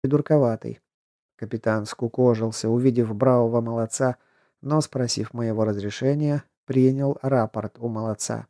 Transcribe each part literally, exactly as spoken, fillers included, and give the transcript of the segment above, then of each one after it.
придурковатый. Капитан скукожился, увидев бравого молодца, но, спросив моего разрешения, принял рапорт у молодца.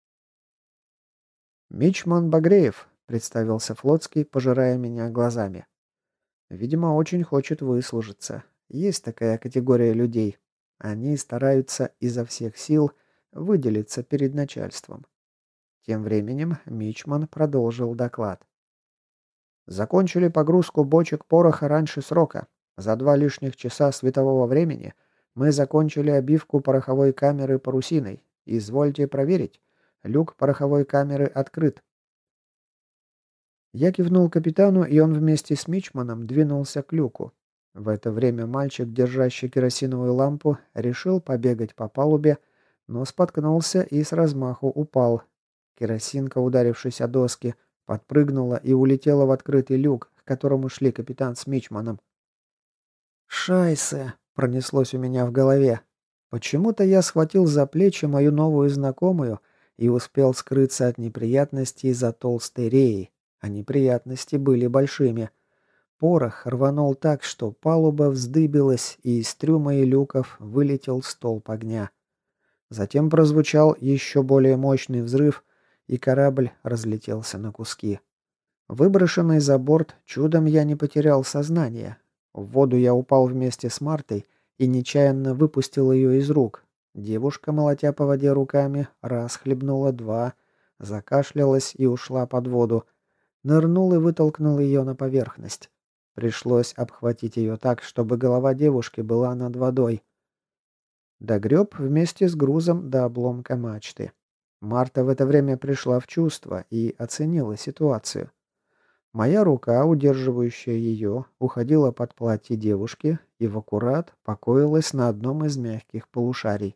«Мичман Багреев», — представился флотский, пожирая меня глазами. Видимо, очень хочет выслужиться. Есть такая категория людей. Они стараются изо всех сил выделиться перед начальством. Тем временем Мичман продолжил доклад. Закончили погрузку бочек пороха раньше срока. За два лишних часа светового времени мы закончили обивку пороховой камеры парусиной. Извольте проверить. Люк пороховой камеры открыт. Я кивнул капитану, и он вместе с Мичманом двинулся к люку. В это время мальчик, держащий керосиновую лампу, решил побегать по палубе, но споткнулся и с размаху упал. Керосинка, ударившись о доски, подпрыгнула и улетела в открытый люк, к которому шли капитан с Мичманом. «Шайсе!» — пронеслось у меня в голове. Почему-то я схватил за плечи мою новую знакомую и успел скрыться от неприятностей за толстой реей. А неприятности были большими. Порох рванул так, что палуба вздыбилась, и из трюма и люков вылетел столб огня. Затем прозвучал еще более мощный взрыв, и корабль разлетелся на куски. Выброшенный за борт, чудом я не потерял сознание. В воду я упал вместе с Мартой и нечаянно выпустил ее из рук. Девушка, молотя по воде руками, раз хлебнула два, закашлялась и ушла под воду. Нырнул и вытолкнул ее на поверхность. Пришлось обхватить ее так, чтобы голова девушки была над водой. Догреб вместе с грузом до обломка мачты. Марта в это время пришла в чувство и оценила ситуацию. Моя рука, удерживающая ее, уходила под платье девушки и в аккурат покоилась на одном из мягких полушарий.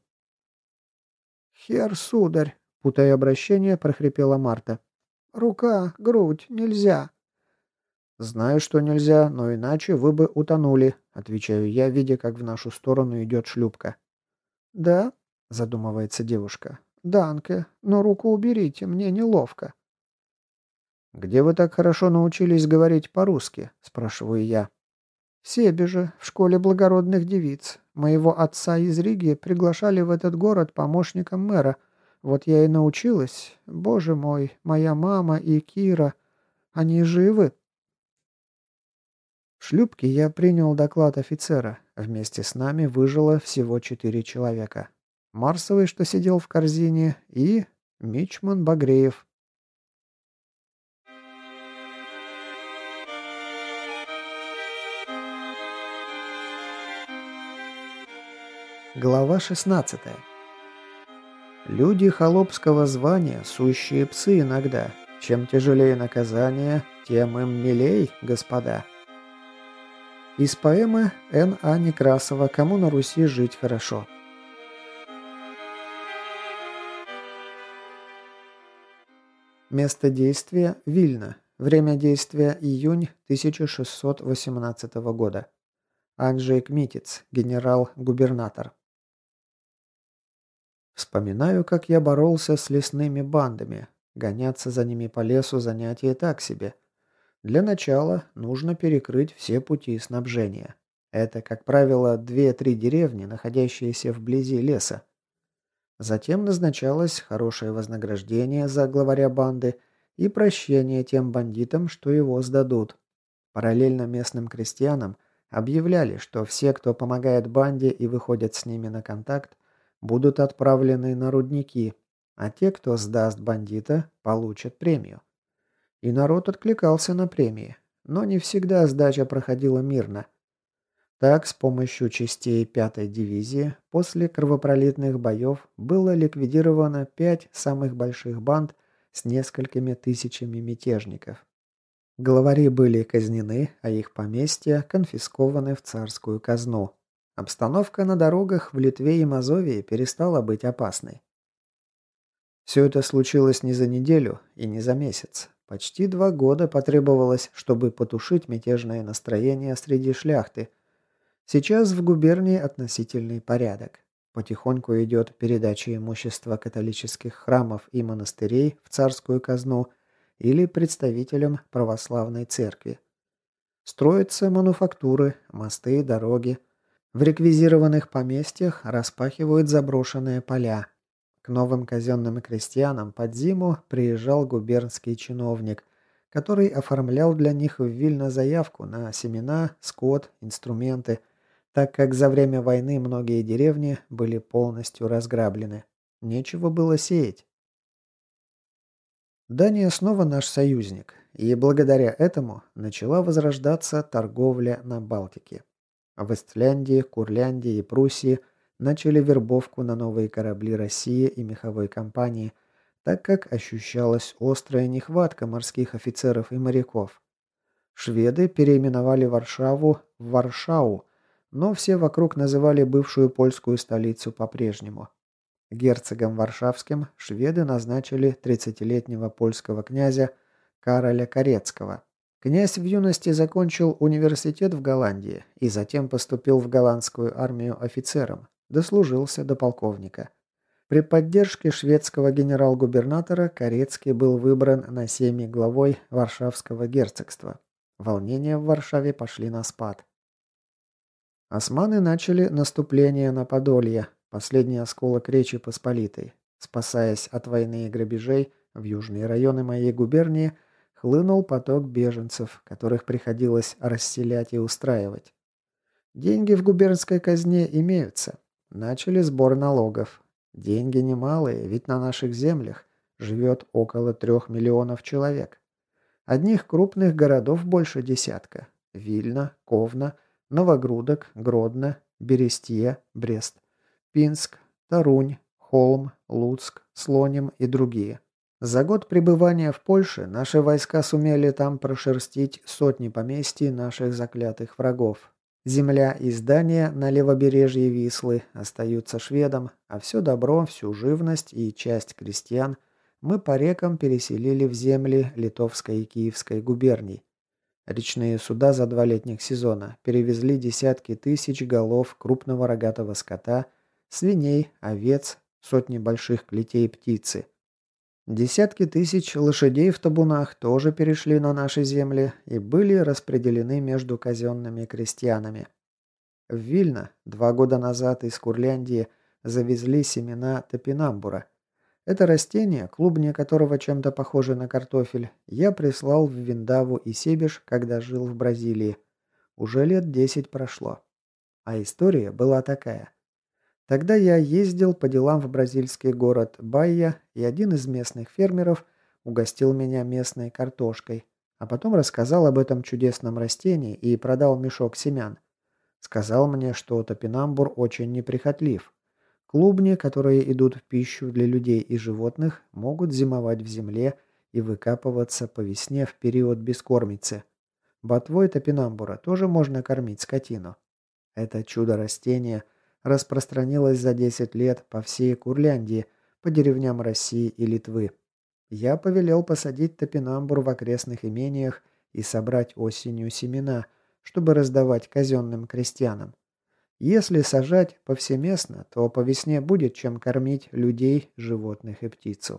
«Хер, сударь!» — путая обращение, прохрипела Марта. «Рука, грудь, нельзя!» «Знаю, что нельзя, но иначе вы бы утонули», — отвечаю я, видя, как в нашу сторону идет шлюпка. «Да?» — задумывается девушка. «Данке, но руку уберите, мне неловко». «Где вы так хорошо научились говорить по-русски?» — спрашиваю я. «В Себеже, в школе благородных девиц. Моего отца из Риги приглашали в этот город помощником мэра. Вот я и научилась. Боже мой, моя мама и Кира. Они живы?» В шлюпке я принял доклад офицера. Вместе с нами выжило всего четыре человека. Марсовый, что сидел в корзине, и Мичман Багреев. Глава шестнадцатая. Люди холопского звания – сущие псы иногда. Чем тяжелее наказание, тем им милей, господа. Из поэмы Н А Некрасова «Кому на Руси жить хорошо». Место действия – Вильно. Время действия – июнь тысяча шестьсот восемнадцатого года. Анджей Кмитец, генерал-губернатор. Вспоминаю, как я боролся с лесными бандами. Гоняться за ними по лесу занятие так себе. Для начала нужно перекрыть все пути снабжения. Это, как правило, две-три деревни, находящиеся вблизи леса. Затем назначалось хорошее вознаграждение за главаря банды и прощение тем бандитам, что его сдадут. Параллельно местным крестьянам объявляли, что все, кто помогает банде и выходят с ними на контакт, будут отправлены на рудники, а те, кто сдаст бандита, получат премию. И народ откликался на премии, но не всегда сдача проходила мирно. Так, с помощью частей пятой дивизии после кровопролитных боев было ликвидировано пять самых больших банд с несколькими тысячами мятежников. Главари были казнены, а их поместья конфискованы в царскую казну. Обстановка на дорогах в Литве и Мазовии перестала быть опасной. Все это случилось не за неделю и не за месяц. Почти два года потребовалось, чтобы потушить мятежное настроение среди шляхты. Сейчас в губернии относительный порядок. Потихоньку идет передача имущества католических храмов и монастырей в царскую казну или представителям православной церкви. Строятся мануфактуры, мосты и дороги. В реквизированных поместьях распахивают заброшенные поля. К новым казенным крестьянам под зиму приезжал губернский чиновник, который оформлял для них в Вильно заявку на семена, скот, инструменты, так как за время войны многие деревни были полностью разграблены. Нечего было сеять. Дания снова наш союзник, и благодаря этому начала возрождаться торговля на Балтике. В Эстляндии, Курляндии и Пруссии начали вербовку на новые корабли России и меховой компании, так как ощущалась острая нехватка морских офицеров и моряков. Шведы переименовали Варшаву в Варшау, но все вокруг называли бывшую польскую столицу по-прежнему. Герцогом Варшавским шведы назначили тридцатилетнего польского князя Кароля Карецкого. Князь в юности закончил университет в Голландии и затем поступил в голландскую армию офицером, дослужился до полковника. При поддержке шведского генерал-губернатора Карецкий был выбран на семьи главой Варшавского герцогства. Волнения в Варшаве пошли на спад. Османы начали наступление на Подолье, последний осколок Речи Посполитой. Спасаясь от войны и грабежей, в южные районы моей губернии хлынул поток беженцев, которых приходилось расселять и устраивать. Деньги в губернской казне имеются. Начали сбор налогов. Деньги немалые, ведь на наших землях живет около трех миллионов человек. Одних крупных городов больше десятка. Вильно, Ковна, Новогрудок, Гродно, Берестье, Брест, Пинск, Тарунь, Холм, Луцк, Слоним и другие. За год пребывания в Польше наши войска сумели там прошерстить сотни поместий наших заклятых врагов. Земля и здания на левобережье Вислы остаются шведам, а все добро, всю живность и часть крестьян мы по рекам переселили в земли Литовской и Киевской губерний. Речные суда за два летних сезона перевезли десятки тысяч голов крупного рогатого скота, свиней, овец, сотни больших клетей птицы. Десятки тысяч лошадей в табунах тоже перешли на наши земли и были распределены между казенными крестьянами. В Вильно два года назад из Курляндии завезли семена топинамбура. Это растение, клубни которого чем-то похожи на картофель, я прислал в Виндаву и Себеж, когда жил в Бразилии. Уже лет десять прошло. А история была такая. Тогда я ездил по делам в бразильский город Баия, и один из местных фермеров угостил меня местной картошкой, а потом рассказал об этом чудесном растении и продал мешок семян. Сказал мне, что топинамбур очень неприхотлив. Клубни, которые идут в пищу для людей и животных, могут зимовать в земле и выкапываться по весне в период бескормицы. Ботвой топинамбура тоже можно кормить скотину. Это чудо растения распространилось за десять лет по всей Курляндии, по деревням России и Литвы. Я повелел посадить топинамбур в окрестных имениях и собрать осенью семена, чтобы раздавать казенным крестьянам. Если сажать повсеместно, то по весне будет чем кормить людей, животных и птицу.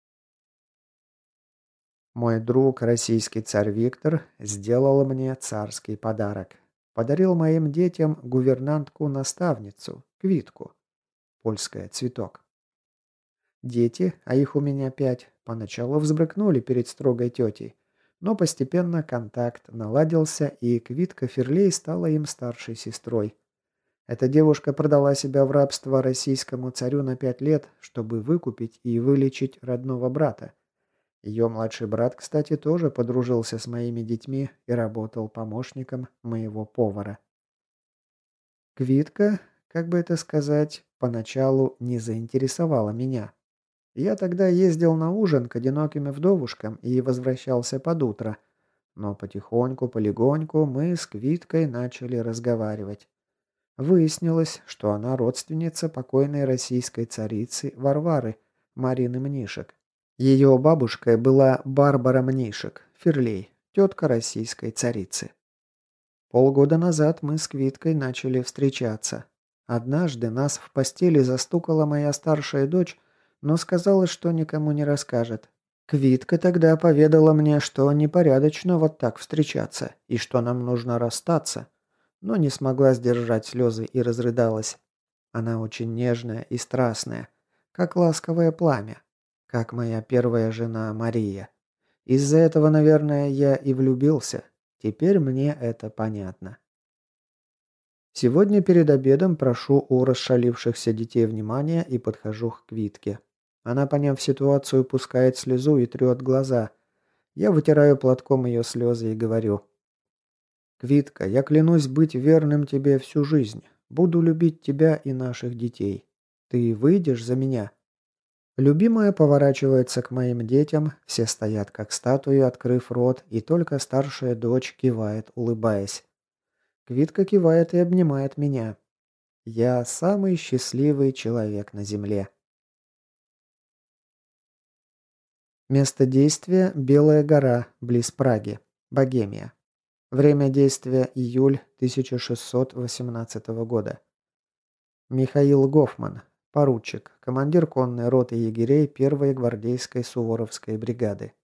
Мой друг, российский царь Виктор, сделал мне царский подарок. Подарил моим детям гувернантку-наставницу, Квитку. Польская цветок. Дети, а их у меня пять, поначалу взбрыкнули перед строгой тетей, но постепенно контакт наладился, и Квитка Ферлей стала им старшей сестрой. Эта девушка продала себя в рабство российскому царю на пять лет, чтобы выкупить и вылечить родного брата. Ее младший брат, кстати, тоже подружился с моими детьми и работал помощником моего повара. Квитка, как бы это сказать, поначалу не заинтересовала меня. Я тогда ездил на ужин к одиноким вдовушкам и возвращался под утро. Но потихоньку, полегоньку мы с Квиткой начали разговаривать. Выяснилось, что она родственница покойной российской царицы Варвары, Марины Мнишек. Ее бабушкой была Барбара Мнишек, Ферлей, тетка российской царицы. Полгода назад мы с Квиткой начали встречаться. Однажды нас в постели застукала моя старшая дочь, но сказала, что никому не расскажет. Квитка тогда поведала мне, что непорядочно вот так встречаться, и что нам нужно расстаться, но не смогла сдержать слезы и разрыдалась. Она очень нежная и страстная, как ласковое пламя, как моя первая жена Мария. Из-за этого, наверное, я и влюбился. Теперь мне это понятно. Сегодня перед обедом прошу у расшалившихся детей внимания и подхожу к Квитке. Она, поняв ситуацию, пускает слезу и трет глаза. Я вытираю платком ее слезы и говорю: «Квитка, я клянусь быть верным тебе всю жизнь. Буду любить тебя и наших детей. Ты выйдешь за меня?» Любимая поворачивается к моим детям, все стоят как статуи, открыв рот, и только старшая дочь кивает, улыбаясь. Квитка кивает и обнимает меня. Я самый счастливый человек на земле. Место действия – Белая гора, близ Праги, Богемия. Время действия – июль тысяча шестьсот восемнадцатого года. Михаил Гофман, поручик, командир конной роты егерей первой гвардейской Суворовской бригады.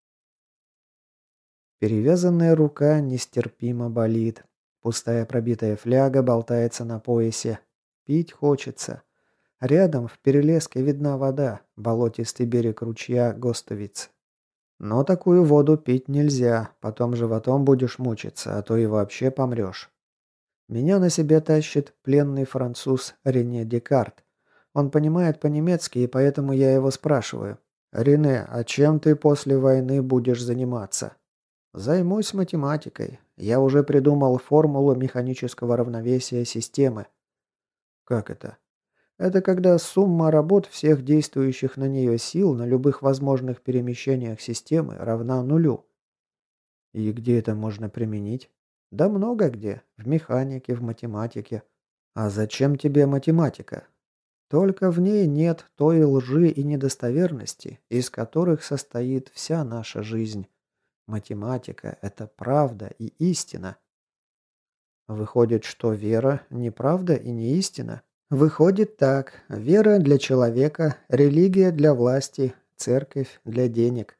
Перевязанная рука нестерпимо болит. Пустая пробитая фляга болтается на поясе. Пить хочется. Рядом в перелеске видна вода, болотистый берег ручья Гостовиц. Но такую воду пить нельзя, потом животом будешь мучиться, а то и вообще помрешь. Меня на себе тащит пленный француз Рене Декарт. Он понимает по-немецки, и поэтому я его спрашиваю: «Рене, а чем ты после войны будешь заниматься?» «Займусь математикой. Я уже придумал формулу механического равновесия системы». «Как это?» «Это когда сумма работ всех действующих на нее сил на любых возможных перемещениях системы равна нулю». «И где это можно применить?» «Да много где. В механике, в математике». «А зачем тебе математика?» «Только в ней нет той лжи и недостоверности, из которых состоит вся наша жизнь. Математика – это правда и истина». Выходит, что вера – не правда и не истина? Выходит так. Вера для человека, религия для власти, церковь для денег.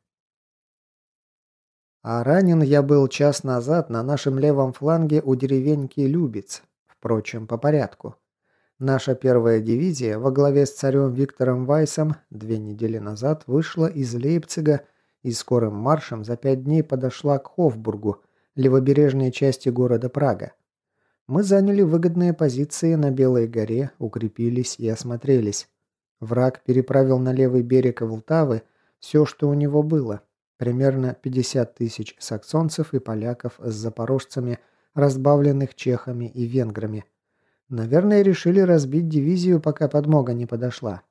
А ранен я был час назад на нашем левом фланге у деревеньки Любец. Впрочем, по порядку. Наша первая дивизия во главе с царем Виктором Вайсом две недели назад вышла из Лейпцига и скорым маршем за пять дней подошла к Хофбургу, левобережной части города Прага. Мы заняли выгодные позиции на Белой горе, укрепились и осмотрелись. Враг переправил на левый берег Волтавы все, что у него было. Примерно пятьдесят тысяч саксонцев и поляков с запорожцами, разбавленных чехами и венграми. Наверное, решили разбить дивизию, пока подмога не подошла.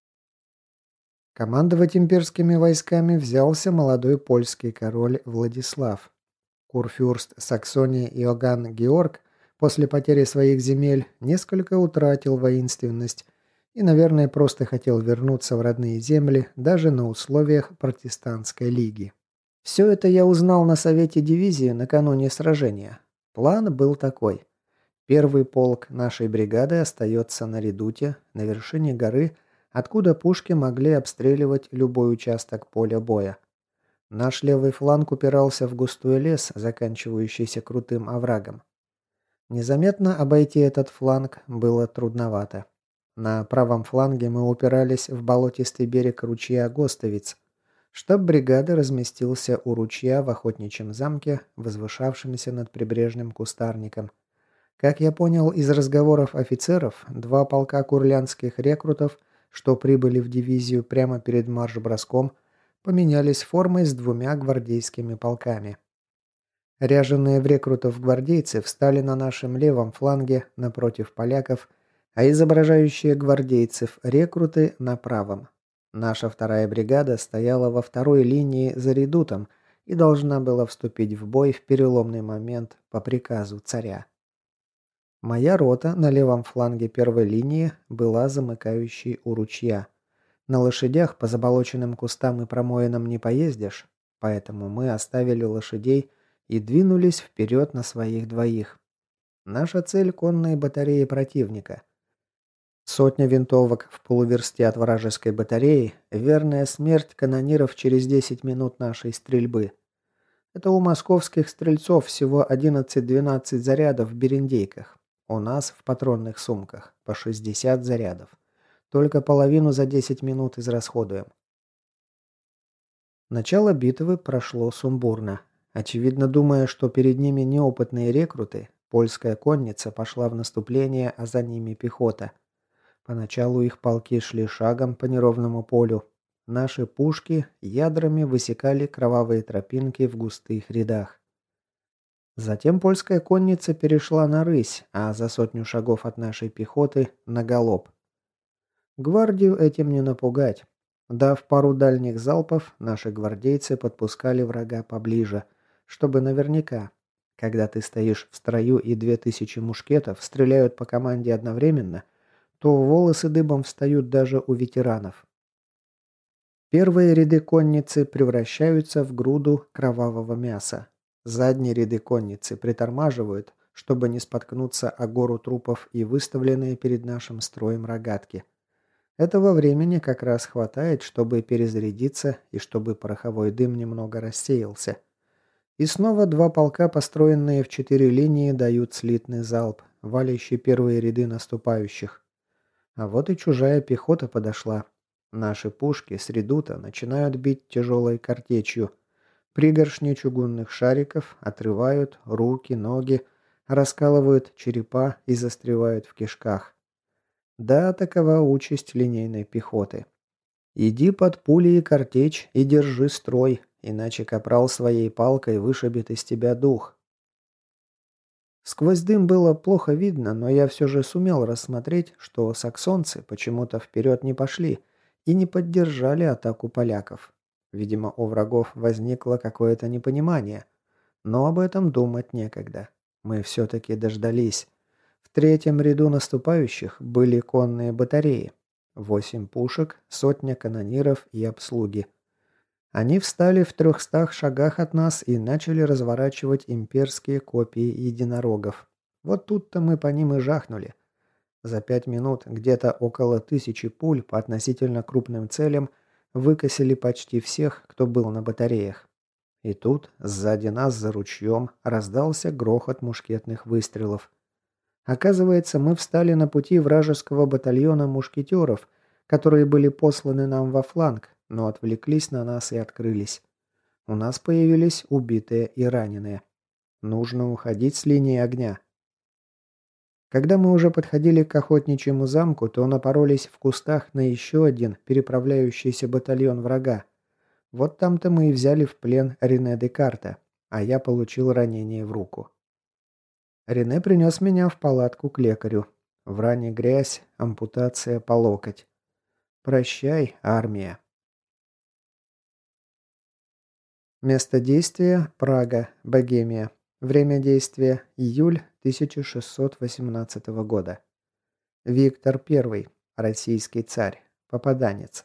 Командовать имперскими войсками взялся молодой польский король Владислав. Курфюрст Саксонии Иоганн Георг после потери своих земель несколько утратил воинственность и, наверное, просто хотел вернуться в родные земли даже на условиях протестантской лиги. Все это я узнал на совете дивизии накануне сражения. План был такой. Первый полк нашей бригады остается на редуте, на вершине горы, откуда пушки могли обстреливать любой участок поля боя. Наш левый фланг упирался в густой лес, заканчивающийся крутым оврагом. Незаметно обойти этот фланг было трудновато. На правом фланге мы упирались в болотистый берег ручья Гостовиц. Штаб бригады разместился у ручья в охотничьем замке, возвышавшемся над прибрежным кустарником. Как я понял из разговоров офицеров, два полка курлянских рекрутов, что прибыли в дивизию прямо перед марш-броском, поменялись формой с двумя гвардейскими полками. Ряженые в рекрутов гвардейцы встали на нашем левом фланге напротив поляков, а изображающие гвардейцев рекруты на правом. Наша вторая бригада стояла во второй линии за редутом и должна была вступить в бой в переломный момент по приказу царя. Моя рота на левом фланге первой линии была замыкающей у ручья. На лошадях по заболоченным кустам и промоинам не поездишь, поэтому мы оставили лошадей и двинулись вперед на своих двоих. Наша цель – конные батареи противника. Сотня винтовок в полуверсте от вражеской батареи, верная смерть канониров через десять минут нашей стрельбы. Это у московских стрельцов всего одиннадцать-двенадцать зарядов в берендейках. У нас в патронных сумках по шестьдесят зарядов. Только половину за десять минут израсходуем. Начало битвы прошло сумбурно. Очевидно, думая, что перед ними неопытные рекруты, польская конница пошла в наступление, а за ними пехота. Поначалу их полки шли шагом по неровному полю. Наши пушки ядрами высекали кровавые тропинки в густых рядах. Затем польская конница перешла на рысь, а за сотню шагов от нашей пехоты – на галоп. Гвардию этим не напугать. Дав пару дальних залпов, наши гвардейцы подпускали врага поближе, чтобы наверняка, когда ты стоишь в строю и две тысячи мушкетов стреляют по команде одновременно, то волосы дыбом встают даже у ветеранов. Первые ряды конницы превращаются в груду кровавого мяса. Задние ряды конницы притормаживают, чтобы не споткнуться о гору трупов и выставленные перед нашим строем рогатки. Этого времени как раз хватает, чтобы перезарядиться и чтобы пороховой дым немного рассеялся. И снова два полка, построенные в четыре линии, дают слитный залп, валящий первые ряды наступающих. А вот и чужая пехота подошла. Наши пушки с редута начинают бить тяжелой картечью. Пригоршни чугунных шариков отрывают руки, ноги, раскалывают черепа и застревают в кишках. Да, такова участь линейной пехоты. Иди под пули и картечь и держи строй, иначе капрал своей палкой вышибет из тебя дух. Сквозь дым было плохо видно, но я все же сумел рассмотреть, что саксонцы почему-то вперед не пошли и не поддержали атаку поляков. Видимо, у врагов возникло какое-то непонимание, но об этом думать некогда. Мы все-таки дождались. В третьем ряду наступающих были конные батареи. Восемь пушек, сотня канониров и обслуги. Они встали в трехстах шагах от нас и начали разворачивать имперские копии единорогов. Вот тут-то мы по ним и жахнули. За пять минут где-то около тысячи пуль по относительно крупным целям выкосили почти всех, кто был на батареях. И тут, сзади нас за ручьем, раздался грохот мушкетных выстрелов. Оказывается, мы встали на пути вражеского батальона мушкетеров, которые были посланы нам во фланг, но отвлеклись на нас и открылись. У нас появились убитые и раненые. Нужно уходить с линии огня. Когда мы уже подходили к охотничьему замку, то напоролись в кустах на еще один переправляющийся батальон врага. Вот там-то мы и взяли в плен Рене Декарта, а я получил ранение в руку. Рене принес меня в палатку к лекарю. В ране грязь, ампутация по локоть. Прощай, армия. Место действия – Прага, Богемия. Время действия – июль тысяча шестьсот восемнадцатого года. Виктор Первый, российский царь, попаданец.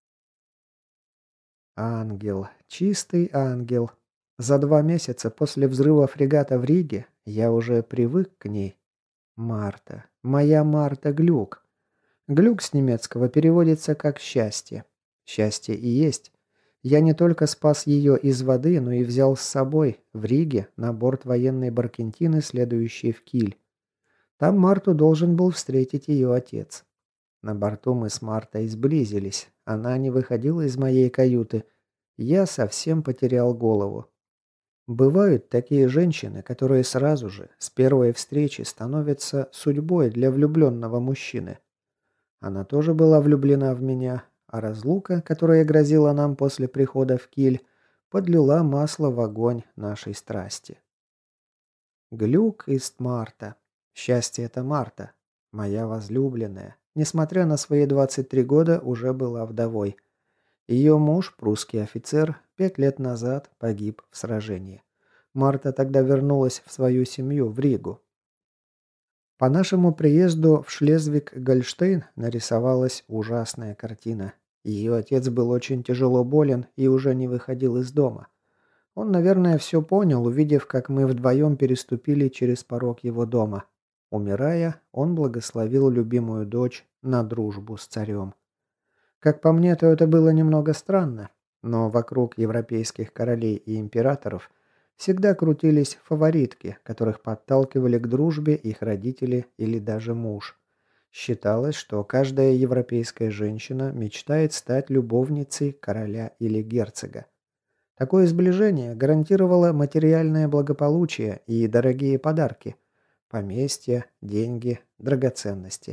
Ангел, чистый ангел. За два месяца после взрыва фрегата в Риге я уже привык к ней. Марта, моя Марта Глюк. Глюк с немецкого переводится как «счастье». Счастье и есть. Я не только спас ее из воды, но и взял с собой в Риге на борт военной баркентины, следующей в Киль. Там Марту должен был встретить ее отец. На борту мы с Мартой сблизились. Она не выходила из моей каюты. Я совсем потерял голову. Бывают такие женщины, которые сразу же, с первой встречи, становятся судьбой для влюбленного мужчины. Она тоже была влюблена в меня, а разлука, которая грозила нам после прихода в Киль, подлила масло в огонь нашей страсти. Глюк ist Марта. Счастье это Марта. Моя возлюбленная, несмотря на свои двадцать три года, уже была вдовой. Ее муж, прусский офицер, пять лет назад погиб в сражении. Марта тогда вернулась в свою семью в Ригу. По нашему приезду в Шлезвиг-Гольштейн нарисовалась ужасная картина. Ее отец был очень тяжело болен и уже не выходил из дома. Он, наверное, все понял, увидев, как мы вдвоем переступили через порог его дома. Умирая, он благословил любимую дочь на дружбу с царем. Как по мне, то это было немного странно, но вокруг европейских королей и императоров всегда крутились фаворитки, которых подталкивали к дружбе их родители или даже муж. Считалось, что каждая европейская женщина мечтает стать любовницей короля или герцога. Такое сближение гарантировало материальное благополучие и дорогие подарки – поместья, деньги, драгоценности.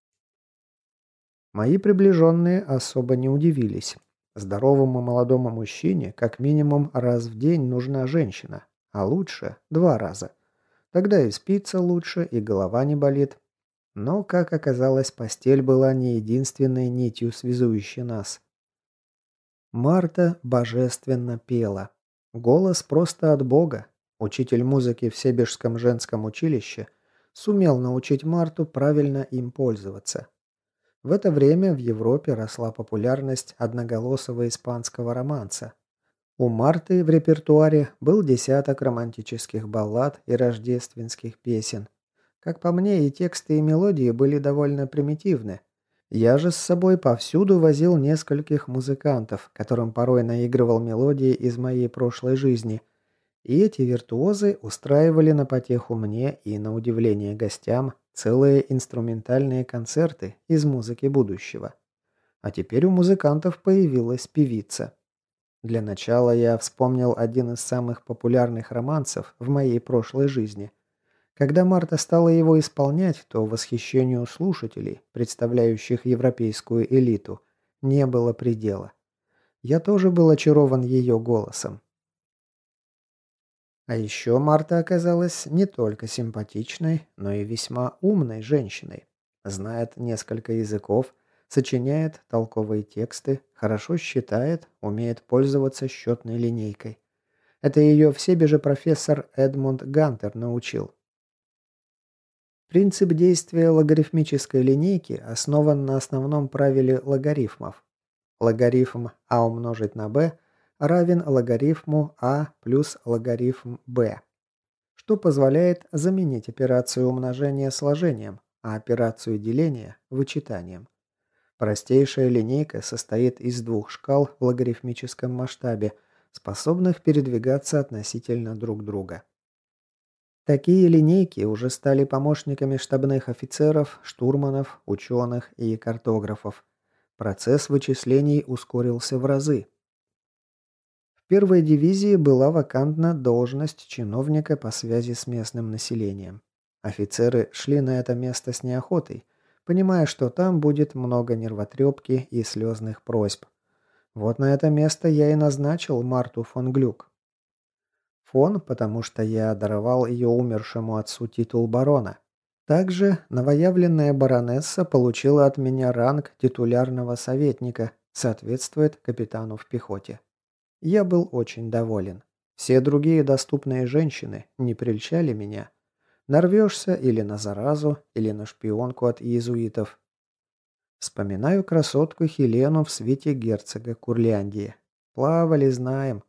Мои приближенные особо не удивились. Здоровому молодому мужчине как минимум раз в день нужна женщина, а лучше два раза. Тогда и спится лучше, и голова не болит. Но, как оказалось, постель была не единственной нитью, связующей нас. Марта божественно пела. Голос просто от Бога. Учитель музыки в Себежском женском училище сумел научить Марту правильно им пользоваться. В это время в Европе росла популярность одноголосого испанского романса. У Марты в репертуаре был десяток романтических баллад и рождественских песен. Как по мне, и тексты, и мелодии были довольно примитивны. Я же с собой повсюду возил нескольких музыкантов, которым порой наигрывал мелодии из моей прошлой жизни. И эти виртуозы устраивали на потеху мне и, на удивление гостям, целые инструментальные концерты из музыки будущего. А теперь у музыкантов появилась певица. Для начала я вспомнил один из самых популярных романсов в моей прошлой жизни. Когда Марта стала его исполнять, то восхищению слушателей, представляющих европейскую элиту, не было предела. Я тоже был очарован ее голосом. А еще Марта оказалась не только симпатичной, но и весьма умной женщиной. Знает несколько языков, сочиняет толковые тексты, хорошо считает, умеет пользоваться счетной линейкой. Это ее в себе же профессор Эдмунд Гантер научил. Принцип действия логарифмической линейки основан на основном правиле логарифмов. Логарифм а умножить на b равен логарифму а плюс логарифм b, что позволяет заменить операцию умножения сложением, а операцию деления – вычитанием. Простейшая линейка состоит из двух шкал в логарифмическом масштабе, способных передвигаться относительно друг друга. Такие линейки уже стали помощниками штабных офицеров, штурманов, ученых и картографов. Процесс вычислений ускорился в разы. В первой дивизии была вакантна должность чиновника по связи с местным населением. Офицеры шли на это место с неохотой, понимая, что там будет много нервотрепки и слезных просьб. Вот на это место я и назначил Марту фон Глюк. Фон, потому что я даровал ее умершему отцу титул барона. Также новоявленная баронесса получила от меня ранг титулярного советника, соответствует капитану в пехоте. Я был очень доволен. Все другие доступные женщины не прельщали меня. Нарвешься или на заразу, или на шпионку от иезуитов. Вспоминаю красотку Хелену в свите герцога Курляндии. Плавали, знаем.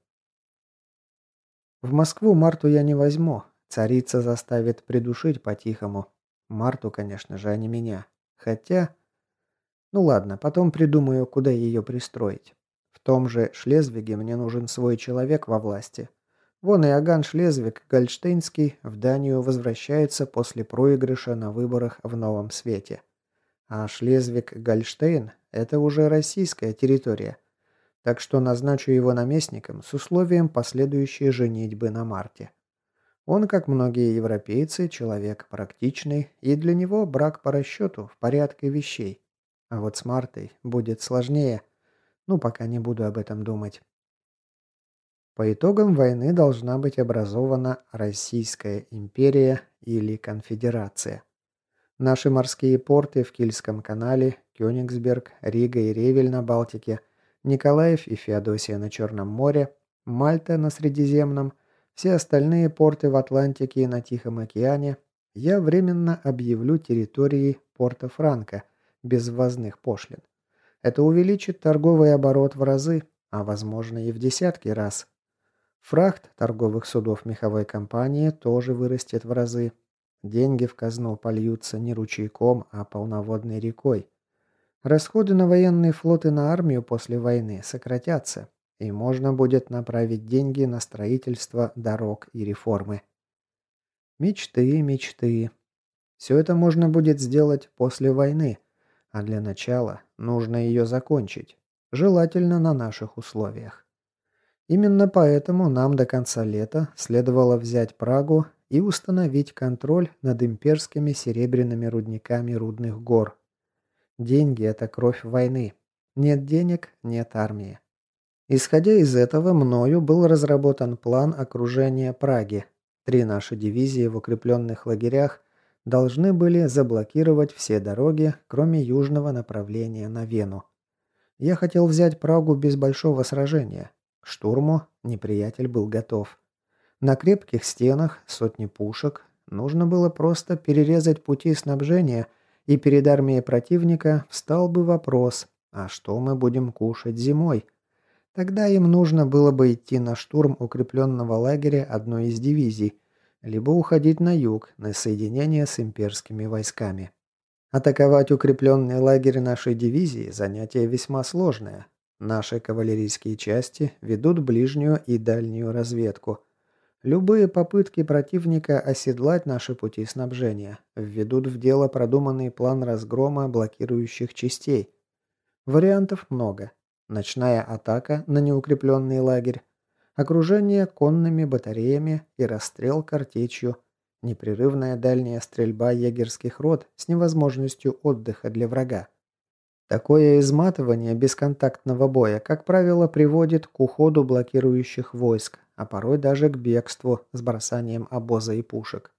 В Москву Марту я не возьму. Царица заставит придушить по-тихому. Марту, конечно же, а не меня. Хотя... Ну ладно, потом придумаю, куда ее пристроить. В том же Шлезвиге мне нужен свой человек во власти. Вон Иоганн Шлезвиг Гольштейнский в Данию возвращается после проигрыша на выборах в Новом Свете. А Шлезвиг-Гольштейн – это уже российская территория. Так что назначу его наместником с условием последующей женитьбы на Марте. Он, как многие европейцы, человек практичный, и для него брак по расчету в порядке вещей. А вот с Мартой будет сложнее. Ну, пока не буду об этом думать. По итогам войны должна быть образована Российская империя или конфедерация. Наши морские порты в Кильском канале, Кёнигсберг, Рига и Ревель на Балтике, Николаев и Феодосия на Черном море, Мальта на Средиземном, все остальные порты в Атлантике и на Тихом океане я временно объявлю территорией Порто-Франко без ввозных пошлин. Это увеличит торговый оборот в разы, а возможно и в десятки раз. Фрахт торговых судов меховой компании тоже вырастет в разы. Деньги в казну польются не ручейком, а полноводной рекой. Расходы на военный флот и на армию после войны сократятся, и можно будет направить деньги на строительство дорог и реформы. Мечты, мечты. Все это можно будет сделать после войны, а для начала нужно ее закончить, желательно на наших условиях. Именно поэтому нам до конца лета следовало взять Прагу и установить контроль над имперскими серебряными рудниками Рудных гор. Деньги – это кровь войны. Нет денег – нет армии. Исходя из этого, мною был разработан план окружения Праги. Три наши дивизии в укрепленных лагерях должны были заблокировать все дороги, кроме южного направления на Вену. Я хотел взять Прагу без большого сражения. К штурму неприятель был готов. На крепких стенах сотни пушек. Нужно было просто перерезать пути снабжения, и перед армией противника встал бы вопрос, а что мы будем кушать зимой? Тогда им нужно было бы идти на штурм укрепленного лагеря одной из дивизий, либо уходить на юг, на соединение с имперскими войсками. Атаковать укрепленный лагерь нашей дивизии – занятие весьма сложное. Наши кавалерийские части ведут ближнюю и дальнюю разведку. Любые попытки противника оседлать наши пути снабжения введут в дело продуманный план разгрома блокирующих частей. Вариантов много. Ночная атака на неукрепленный лагерь, окружение конными батареями и расстрел картечью, непрерывная дальняя стрельба егерских рот с невозможностью отдыха для врага. Такое изматывание бесконтактного боя, как правило, приводит к уходу блокирующих войск, а порой даже к бегству с бросанием обоза и пушек.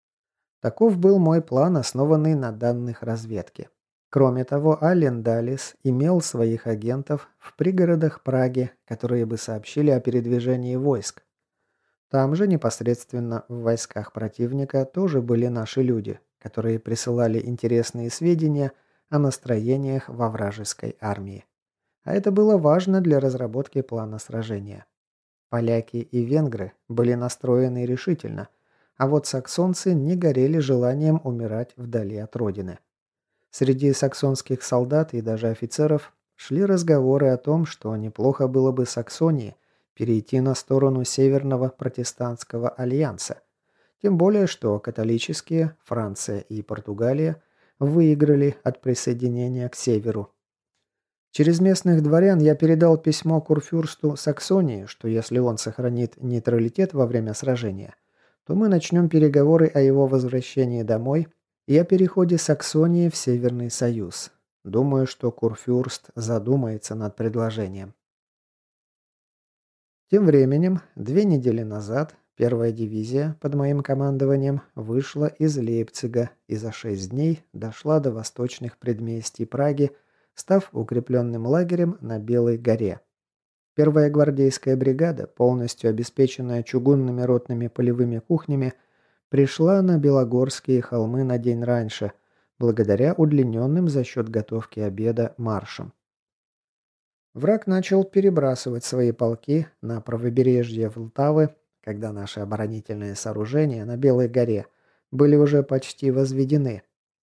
Таков был мой план, основанный на данных разведки. Кроме того, Аллен Далис имел своих агентов в пригородах Праги, которые бы сообщили о передвижении войск. Там же, непосредственно в войсках противника, тоже были наши люди, которые присылали интересные сведения о настроениях во вражеской армии. А это было важно для разработки плана сражения. Поляки и венгры были настроены решительно, а вот саксонцы не горели желанием умирать вдали от родины. Среди саксонских солдат и даже офицеров шли разговоры о том, что неплохо было бы Саксонии перейти на сторону Северного протестантского альянса. Тем более, что католические, Франция и Португалия, выиграли от присоединения к Северу. Через местных дворян я передал письмо курфюрсту Саксонии, что если он сохранит нейтралитет во время сражения, то мы начнем переговоры о его возвращении домой и о переходе Саксонии в Северный Союз. Думаю, что курфюрст задумается над предложением. Тем временем, две недели назад, первая дивизия под моим командованием вышла из Лейпцига и за шесть дней дошла до восточных предместий Праги, став укрепленным лагерем на Белой горе. Первая гвардейская бригада, полностью обеспеченная чугунными ротными полевыми кухнями, пришла на Белогорские холмы на день раньше, благодаря удлиненным за счет готовки обеда маршам. Враг начал перебрасывать свои полки на правобережье Влтавы, когда наши оборонительные сооружения на Белой горе были уже почти возведены.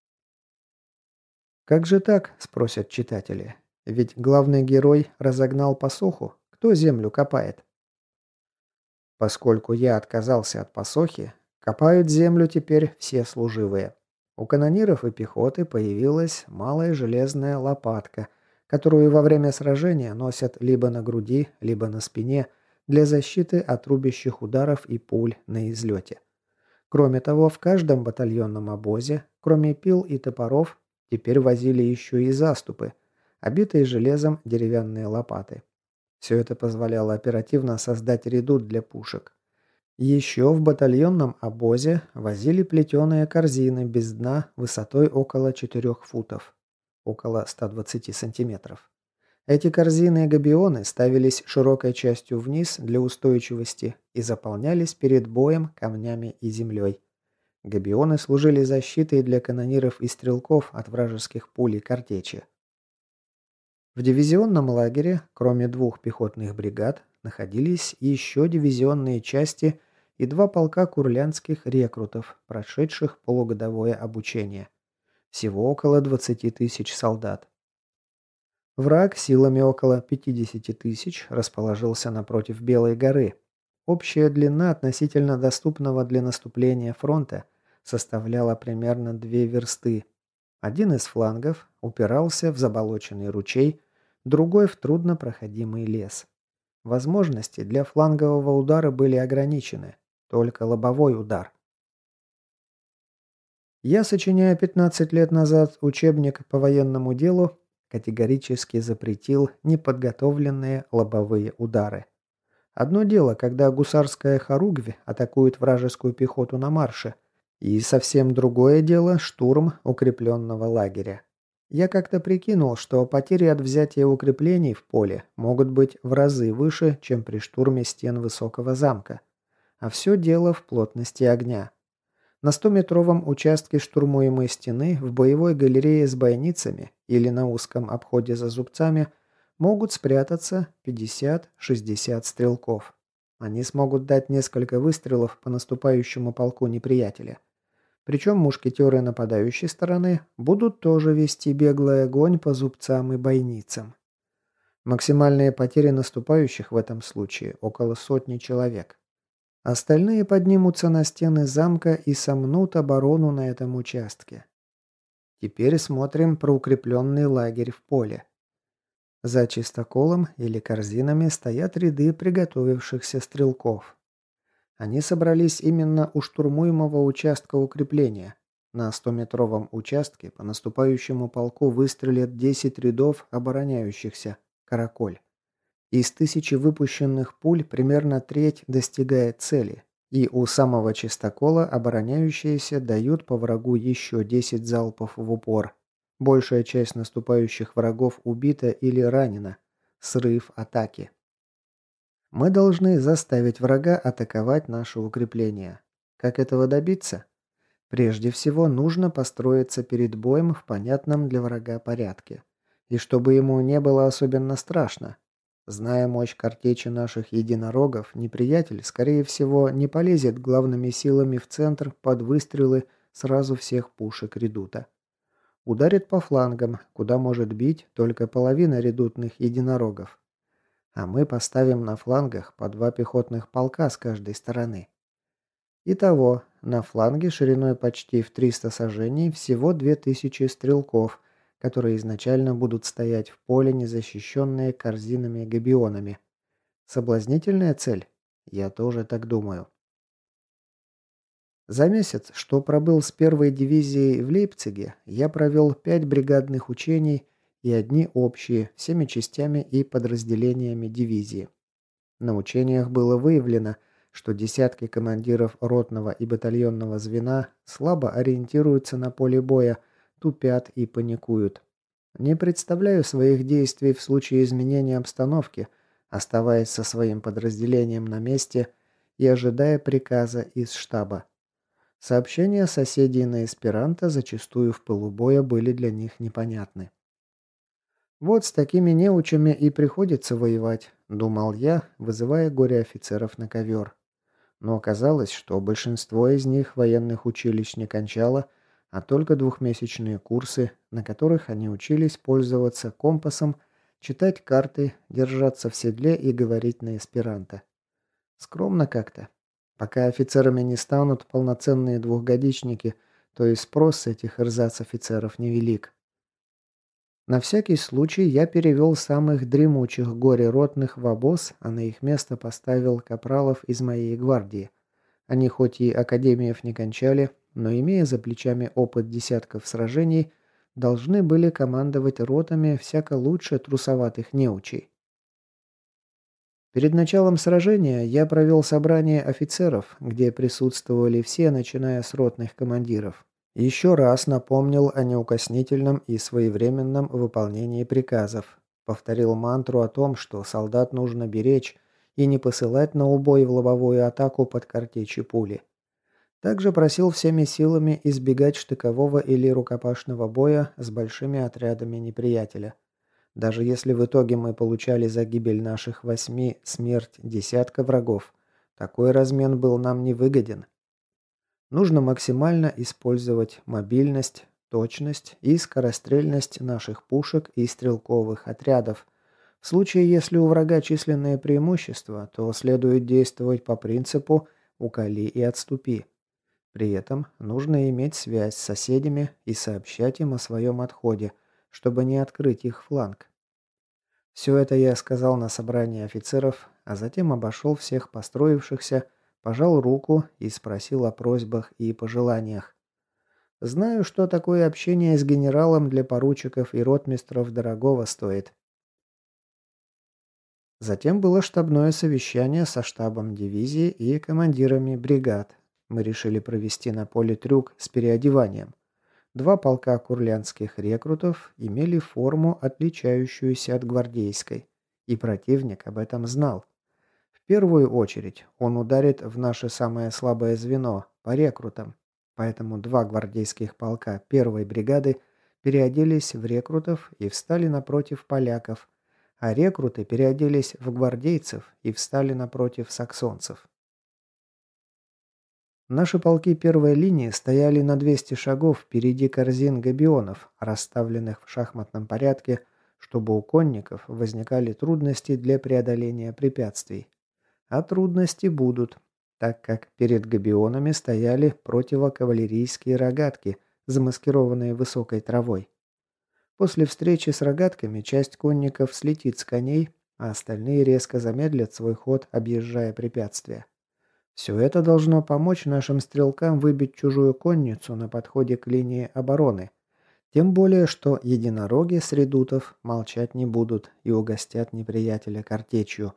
«Как же так?» – спросят читатели. «Ведь главный герой разогнал посуху. Кто землю копает?» Поскольку я отказался от посохи, копают землю теперь все служивые. У канониров и пехоты появилась малая железная лопатка, которую во время сражения носят либо на груди, либо на спине для защиты от рубящих ударов и пуль на излете. Кроме того, в каждом батальонном обозе, кроме пил и топоров, теперь возили еще и заступы, обитые железом деревянные лопаты. Все это позволяло оперативно создать редут для пушек. Еще в батальонном обозе возили плетеные корзины без дна высотой около четырёх футов, около ста двадцати сантиметров. Эти корзины и габионы ставились широкой частью вниз для устойчивости и заполнялись перед боем камнями и землей. Габионы служили защитой для канониров и стрелков от вражеских пуль и картечи. В дивизионном лагере, кроме двух пехотных бригад, находились еще дивизионные части и два полка курляндских рекрутов, прошедших полугодовое обучение. Всего около двадцати тысяч солдат. Враг силами около пятидесяти тысяч расположился напротив Белой горы. Общая длина относительно доступного для наступления фронта составляла примерно две версты. Один из флангов упирался в заболоченный ручей, другой в труднопроходимый лес. Возможности для флангового удара были ограничены, только лобовой удар. Я, сочиняя пятнадцать лет назад учебник по военному делу, категорически запретил неподготовленные лобовые удары. Одно дело, когда гусарская хоругвь атакует вражескую пехоту на марше, и совсем другое дело штурм укрепленного лагеря. Я как-то прикинул, что потери от взятия укреплений в поле могут быть в разы выше, чем при штурме стен высокого замка. А все дело в плотности огня. На стометровом участке штурмуемой стены в боевой галерее с бойницами или на узком обходе за зубцами могут спрятаться пятьдесят-шестьдесят стрелков. Они смогут дать несколько выстрелов по наступающему полку неприятеля. Причем мушкетеры нападающей стороны будут тоже вести беглый огонь по зубцам и бойницам. Максимальные потери наступающих в этом случае около сотни человек. Остальные поднимутся на стены замка и сомнут оборону на этом участке. Теперь смотрим про укрепленный лагерь в поле. За чистоколом или корзинами стоят ряды приготовившихся стрелков. Они собрались именно у штурмуемого участка укрепления. На стометровом участке по наступающему полку выстрелят десять рядов обороняющихся, караколь. Из тысячи выпущенных пуль примерно треть достигает цели, и у самого чистокола обороняющиеся дают по врагу еще десять залпов в упор. Большая часть наступающих врагов убита или ранена. Срыв атаки. Мы должны заставить врага атаковать наше укрепление. Как этого добиться? Прежде всего, нужно построиться перед боем в понятном для врага порядке. И чтобы ему не было особенно страшно. Зная мощь картечи наших единорогов, неприятель, скорее всего, не полезет главными силами в центр под выстрелы сразу всех пушек редута. Ударит по флангам, куда может бить только половина редутных единорогов. А мы поставим на флангах по два пехотных полка с каждой стороны. Итого, на фланге шириной почти в триста сажений всего две тысячи стрелков, которые изначально будут стоять в поле, незащищенные корзинами-габионами. Соблазнительная цель? Я тоже так думаю. За месяц, что пробыл с первой дивизией в Лейпциге, я провел пять бригадных учений и одни общие, всеми частями и подразделениями дивизии. На учениях было выявлено, что десятки командиров ротного и батальонного звена слабо ориентируются на поле боя, тупят и паникуют. Не представляю своих действий в случае изменения обстановки, оставаясь со своим подразделением на месте и ожидая приказа из штаба. Сообщения соседей на эсперанто зачастую в пылу боя были для них непонятны. «Вот с такими неучами и приходится воевать», — думал я, вызывая горе-офицеров на ковер. Но оказалось, что большинство из них военных училищ не кончало, а только двухмесячные курсы, на которых они учились пользоваться компасом, читать карты, держаться в седле и говорить на эсперанто. Скромно как-то. Пока офицерами не станут полноценные двухгодичники, то и спрос с этих эрзац-офицеров невелик. На всякий случай я перевел самых дремучих горе-ротных в обоз, а на их место поставил капралов из моей гвардии. Они хоть и академиев не кончали, но, имея за плечами опыт десятков сражений, должны были командовать ротами всяко лучше трусоватых неучей. Перед началом сражения я провел собрание офицеров, где присутствовали все, начиная с ротных командиров. Еще раз напомнил о неукоснительном и своевременном выполнении приказов. Повторил мантру о том, что солдат нужно беречь и не посылать на убой в лобовую атаку под картечи пули. Также просил всеми силами избегать штыкового или рукопашного боя с большими отрядами неприятеля. Даже если в итоге мы получали за гибель наших восьми смерть десятка врагов, Такой размен был нам невыгоден. Нужно максимально использовать мобильность, точность и скорострельность наших пушек и стрелковых отрядов. В случае, если у врага численное преимущество, то следует действовать по принципу «уколи и отступи». При этом нужно иметь связь с соседями и сообщать им о своем отходе, чтобы не открыть их фланг. Все это я сказал на собрании офицеров, а затем обошел всех построившихся, пожал руку и спросил о просьбах и пожеланиях. Знаю, что такое общение с генералом для поручиков и ротмистров дорогого стоит. Затем было штабное совещание со штабом дивизии и командирами бригад. Мы решили провести на поле трюк с переодеванием. Два полка курлянских рекрутов имели форму, отличающуюся от гвардейской, и противник об этом знал. В первую очередь он ударит в наше самое слабое звено, по рекрутам. Поэтому два гвардейских полка первой бригады переоделись в рекрутов и встали напротив поляков, а рекруты переоделись в гвардейцев и встали напротив саксонцев. Наши полки первой линии стояли на двести шагов впереди корзин габионов, расставленных в шахматном порядке, чтобы у конников возникали трудности для преодоления препятствий. А трудности будут, так как перед габионами стояли противокавалерийские рогатки, замаскированные высокой травой. После встречи с рогатками часть конников слетит с коней, а остальные резко замедлят свой ход, объезжая препятствия. Все это должно помочь нашим стрелкам выбить чужую конницу на подходе к линии обороны. Тем более, что единороги с редутов молчать не будут и угостят неприятеля картечью.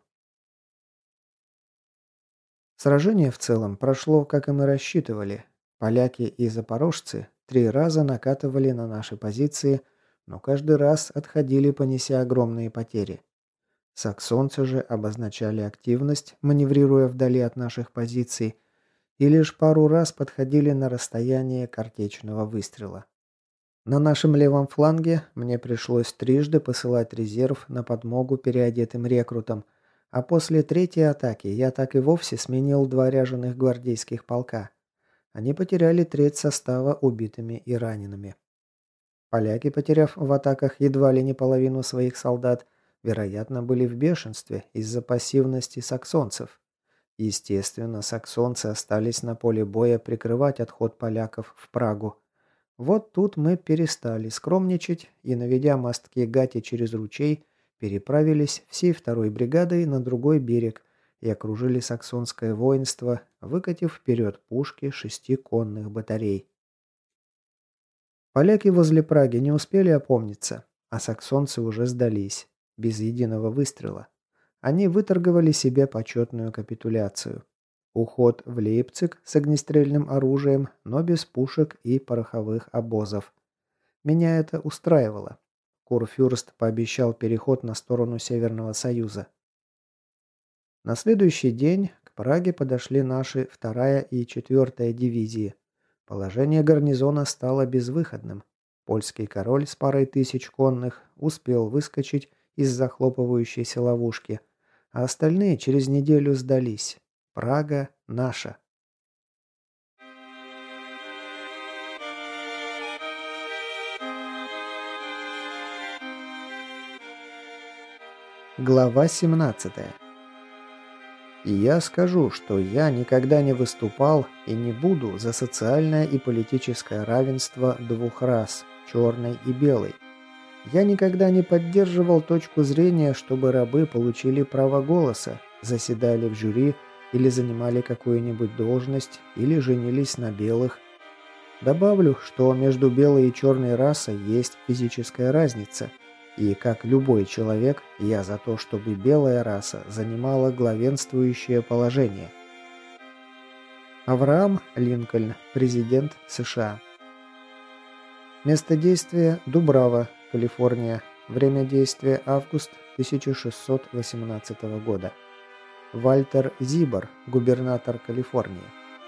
Сражение в целом прошло, как и мы рассчитывали. Поляки и запорожцы три раза накатывали на наши позиции, но каждый раз отходили, понеся огромные потери. Саксонцы же обозначали активность, маневрируя вдали от наших позиций, и лишь пару раз подходили на расстояние картечного выстрела. На нашем левом фланге мне пришлось трижды посылать резерв на подмогу переодетым рекрутам, а после третьей атаки я так и вовсе сменил два ряженых гвардейских полка. Они потеряли треть состава убитыми и ранеными. Поляки, потеряв в атаках едва ли не половину своих солдат, вероятно, были в бешенстве из-за пассивности саксонцев. Естественно, саксонцы остались на поле боя прикрывать отход поляков в Прагу. Вот тут мы перестали скромничать и, наведя мостки Гати через ручей, переправились всей второй бригадой на другой берег и окружили саксонское воинство, выкатив вперед пушки шести конных батарей. Поляки возле Праги не успели опомниться, а саксонцы уже сдались, без единого выстрела. Они выторговали себе почетную капитуляцию. Уход в Лейпциг с огнестрельным оружием, но без пушек и пороховых обозов. Меня это устраивало. Курфюрст пообещал переход на сторону Северного Союза. На следующий день к Праге подошли наши вторая и четвертая дивизии. Положение гарнизона стало безвыходным. Польский король с парой тысяч конных успел выскочить из захлопывающейся ловушки, а остальные через неделю сдались. Прага наша. Глава семнадцатая. И я скажу, что я никогда не выступал и не буду за социальное и политическое равенство двух рас – черной и белой. Я никогда не поддерживал точку зрения, чтобы рабы получили право голоса, заседали в жюри или занимали какую-нибудь должность, или женились на белых. Добавлю, что между белой и черной расой есть физическая разница – и, как любой человек, я за то, чтобы белая раса занимала главенствующее положение. Авраам Линкольн, президент США. Место действия – Дубрава, Калифорния. Время действия – август тысяча шестьсот восемнадцатого года. Вальтер Зибор, губернатор Калифорнии.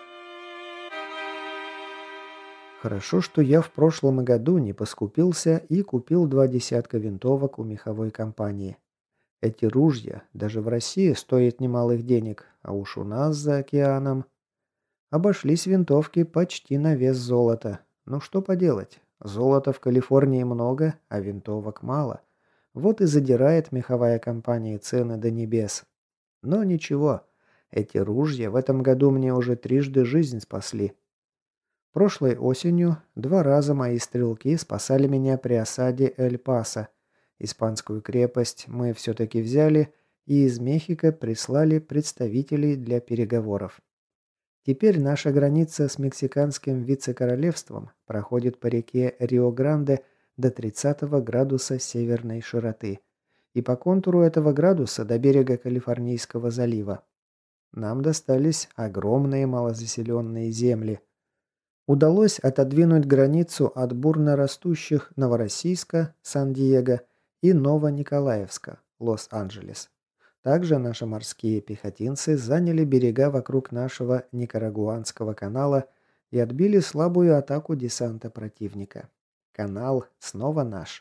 Хорошо, что я в прошлом году не поскупился и купил два десятка винтовок у меховой компании. Эти ружья даже в России стоят немалых денег, а уж у нас за океаном обошлись винтовки почти на вес золота. Ну что поделать, золота в Калифорнии много, а винтовок мало. Вот и задирает меховая компания цены до небес. Но ничего, эти ружья в этом году мне уже трижды жизнь спасли. Прошлой осенью два раза мои стрелки спасали меня при осаде Эль-Паса. Испанскую крепость мы все-таки взяли и из Мехико прислали представителей для переговоров. Теперь наша граница с мексиканским вице-королевством проходит по реке Рио-Гранде до тридцатого градуса северной широты и по контуру этого градуса до берега Калифорнийского залива. Нам достались огромные малозаселенные земли. Удалось отодвинуть границу от бурно растущих Новороссийска, Сан-Диего и Новониколаевска, Лос-Анджелес. Также наши морские пехотинцы заняли берега вокруг нашего Никарагуанского канала и отбили слабую атаку десанта противника. Канал снова наш.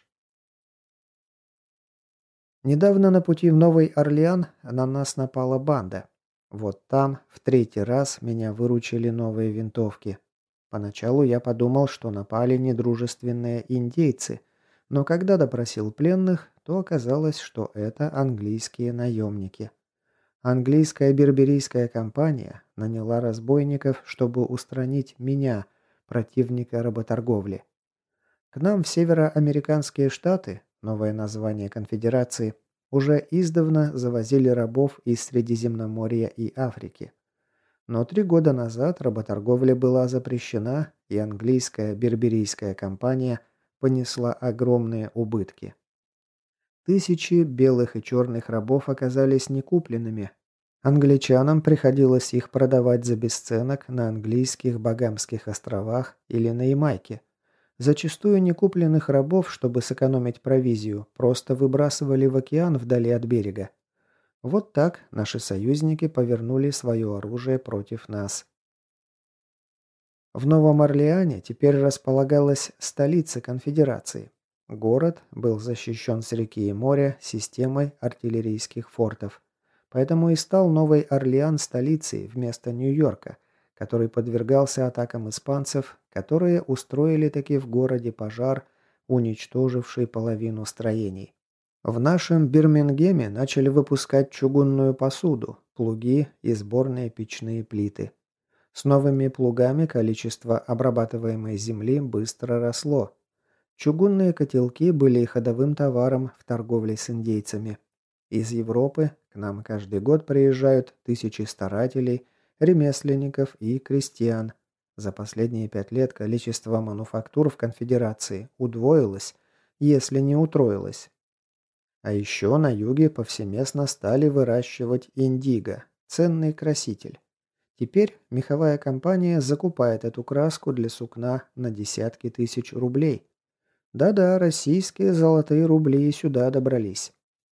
Недавно на пути в Новый Орлеан на нас напала банда. Вот там в третий раз меня выручили новые винтовки. Поначалу я подумал, что напали недружественные индейцы, но когда допросил пленных, то оказалось, что это английские наемники. Английская берберийская компания наняла разбойников, чтобы устранить меня, противника работорговли. К нам в североамериканские штаты, новое название конфедерации, уже издавна завозили рабов из Средиземноморья и Африки. Но три года назад работорговля была запрещена, и английская берберийская компания понесла огромные убытки. Тысячи белых и черных рабов оказались некупленными. Англичанам приходилось их продавать за бесценок на английских Багамских островах или на Ямайке. Зачастую некупленных рабов, чтобы сэкономить провизию, просто выбрасывали в океан вдали от берега. Вот так наши союзники повернули свое оружие против нас. В Новом Орлеане теперь располагалась столица конфедерации. Город был защищен с реки и моря системой артиллерийских фортов. Поэтому и стал Новый Орлеан столицей вместо Нью-Йорка, который подвергался атакам испанцев, которые устроили таки в городе пожар, уничтоживший половину строений. В нашем Бирмингеме начали выпускать чугунную посуду, плуги и сборные печные плиты. С новыми плугами количество обрабатываемой земли быстро росло. Чугунные котелки были ходовым товаром в торговле с индейцами. Из Европы к нам каждый год приезжают тысячи старателей, ремесленников и крестьян. За последние пять лет количество мануфактур в конфедерации удвоилось, если не утроилось. А еще на юге повсеместно стали выращивать индиго, ценный краситель. Теперь меховая компания закупает эту краску для сукна на десятки тысяч рублей. Да-да, российские золотые рубли и сюда добрались.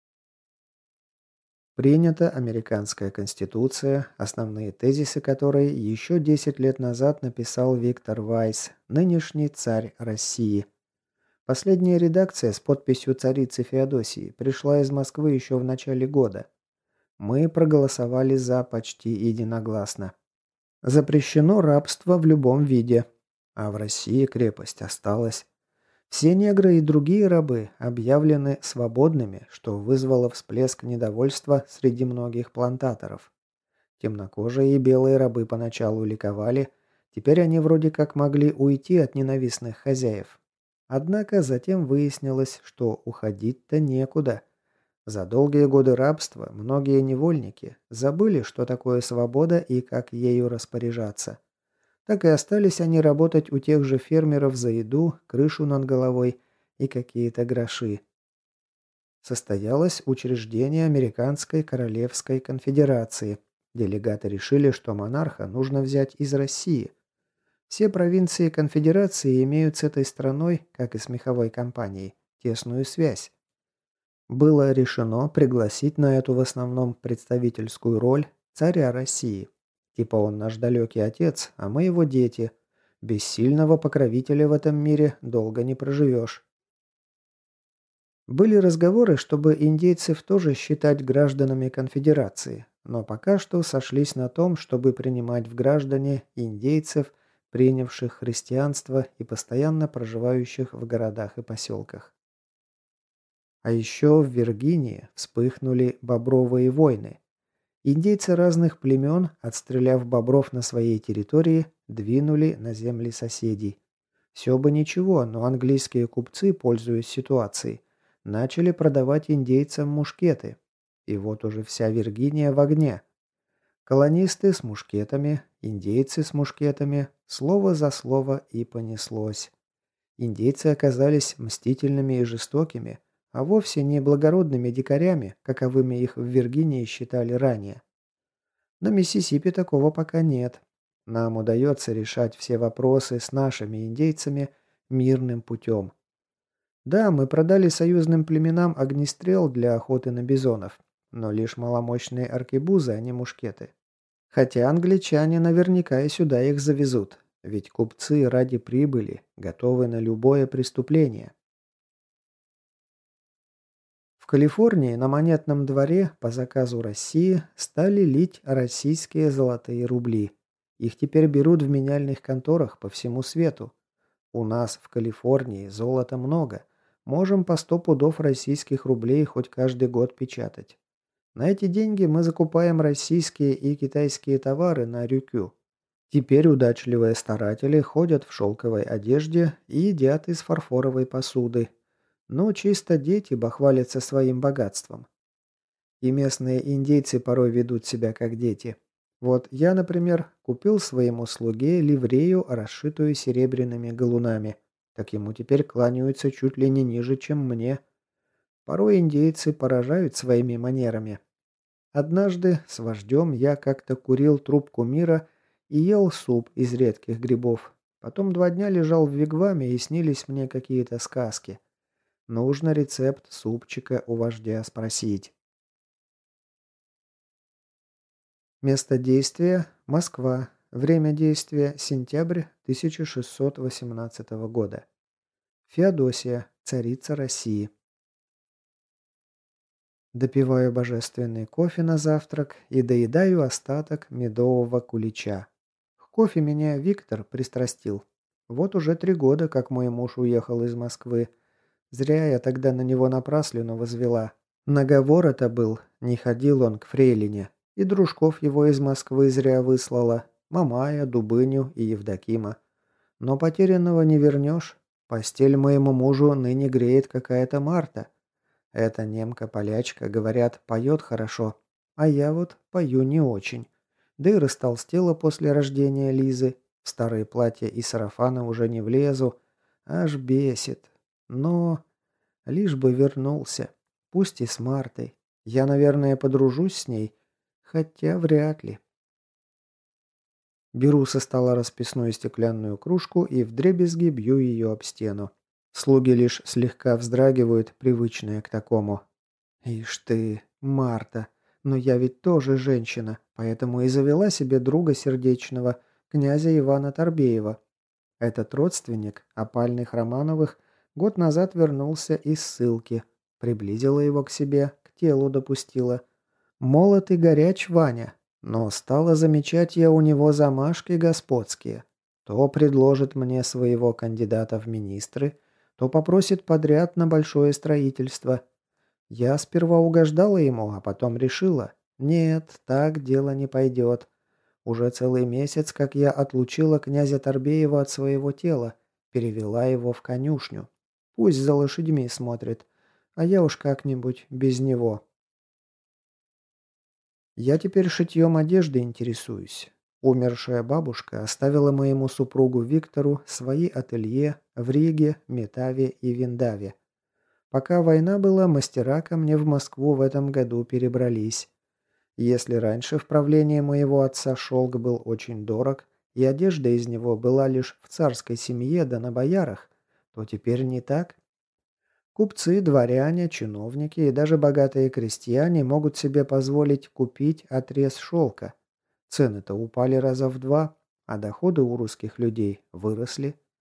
Принята американская конституция, основные тезисы которой еще десять лет назад написал Виктор Вайс, нынешний царь России. Последняя редакция с подписью царицы Феодосии пришла из Москвы еще в начале года. Мы проголосовали за почти единогласно. Запрещено рабство в любом виде, а в России крепость осталась. Все негры и другие рабы объявлены свободными, что вызвало всплеск недовольства среди многих плантаторов. Темнокожие и белые рабы поначалу ликовали, теперь они вроде как могли уйти от ненавистных хозяев. Однако затем выяснилось, что уходить-то некуда. За долгие годы рабства многие невольники забыли, что такое свобода и как ею распоряжаться. Так и остались они работать у тех же фермеров за еду, крышу над головой и какие-то гроши. Состоялось учреждение Американской Королевской Конфедерации. Делегаты решили, что монарха нужно взять из России. Все провинции конфедерации имеют с этой страной, как и с меховой компанией, тесную связь. Было решено пригласить на эту в основном представительскую роль царя России. Типа он наш далекий отец, а мы его дети. Без сильного покровителя в этом мире долго не проживешь. Были разговоры, чтобы индейцев тоже считать гражданами конфедерации, но пока что сошлись на том, чтобы принимать в граждане индейцев, принявших христианство и постоянно проживающих в городах и поселках. А еще в Виргинии вспыхнули бобровые войны. Индейцы разных племен, отстреляв бобров на своей территории, двинули на земли соседей. Все бы ничего, но английские купцы, пользуясь ситуацией, начали продавать индейцам мушкеты. И вот уже вся Виргиния в огне. Колонисты с мушкетами, индейцы с мушкетами, слово за слово и понеслось. Индейцы оказались мстительными и жестокими, а вовсе не благородными дикарями, каковыми их в Виргинии считали ранее. На Миссисипи такого пока нет. Нам удается решать все вопросы с нашими индейцами мирным путем. Да, мы продали союзным племенам огнестрел для охоты на бизонов, но лишь маломощные аркебузы, а не мушкеты. Хотя англичане наверняка и сюда их завезут, ведь купцы ради прибыли готовы на любое преступление. В Калифорнии на монетном дворе по заказу России стали лить российские золотые рубли. Их теперь берут в меняльных конторах по всему свету. У нас в Калифорнии золота много. Можем по сто пудов российских рублей хоть каждый год печатать. На эти деньги мы закупаем российские и китайские товары на Рюкю. Теперь удачливые старатели ходят в шелковой одежде и едят из фарфоровой посуды. Но чисто дети бахвалятся своим богатством. И местные индейцы порой ведут себя как дети. Вот я, например, купил своему слуге ливрею, расшитую серебряными галунами. Так ему теперь кланяются чуть ли не ниже, чем мне. Порой индейцы поражают своими манерами. Однажды с вождем я как-то курил трубку мира и ел суп из редких грибов. Потом два дня лежал в вигваме и снились мне какие-то сказки. Нужно рецепт супчика у вождя спросить. Место действия – Москва. Время действия – сентябрь тысяча шестьсот восемнадцатого года. Феодосия, царица России. Допиваю божественный кофе на завтрак и доедаю остаток медового кулича. К кофе меня Виктор пристрастил. Вот уже три года, как мой муж уехал из Москвы. Зря я тогда на него напраслину возвела. Наговор это был, не ходил он к фрейлине. И дружков его из Москвы зря выслала. Мамая, Дубыню и Евдокима. Но потерянного не вернешь. Постель моему мужу ныне греет какая-то Марта. Эта немка-полячка, говорят, поет хорошо. А я вот пою не очень. Да и растолстела после рождения Лизы. В старые платья и сарафаны уже не влезу. Аж бесит. Но... Лишь бы вернулся. Пусть и с Мартой. Я, наверное, подружусь с ней. Хотя вряд ли. Беру со стола расписную стеклянную кружку и вдребезги бью ее об стену. Слуги лишь слегка вздрагивают, привычные к такому. Ишь ты, Марта. Но я ведь тоже женщина, поэтому и завела себе друга сердечного, князя Ивана Торбеева. Этот родственник опальных Романовых год назад вернулся из ссылки. Приблизила его к себе, к телу допустила. Молод и горяч Ваня, но стала замечать я у него замашки господские. То предложит мне своего кандидата в министры, то попросит подряд на большое строительство. Я сперва угождала ему, а потом решила, нет, так дело не пойдет. Уже целый месяц, как я отлучила князя Торбеева от своего тела, перевела его в конюшню. Пусть за лошадьми смотрит, а я уж как-нибудь без него. Я теперь шитьем одежды интересуюсь. Умершая бабушка оставила моему супругу Виктору свои ателье в Риге, Метаве и Виндаве. Пока война была, мастера ко мне в Москву в этом году перебрались. Если раньше в правлении моего отца шелк был очень дорог, и одежда из него была лишь в царской семье да на боярах, то теперь не так. Купцы, дворяне, чиновники и даже богатые крестьяне могут себе позволить купить отрез шелка. Цены-то упали раза в два, а доходы у русских людей выросли.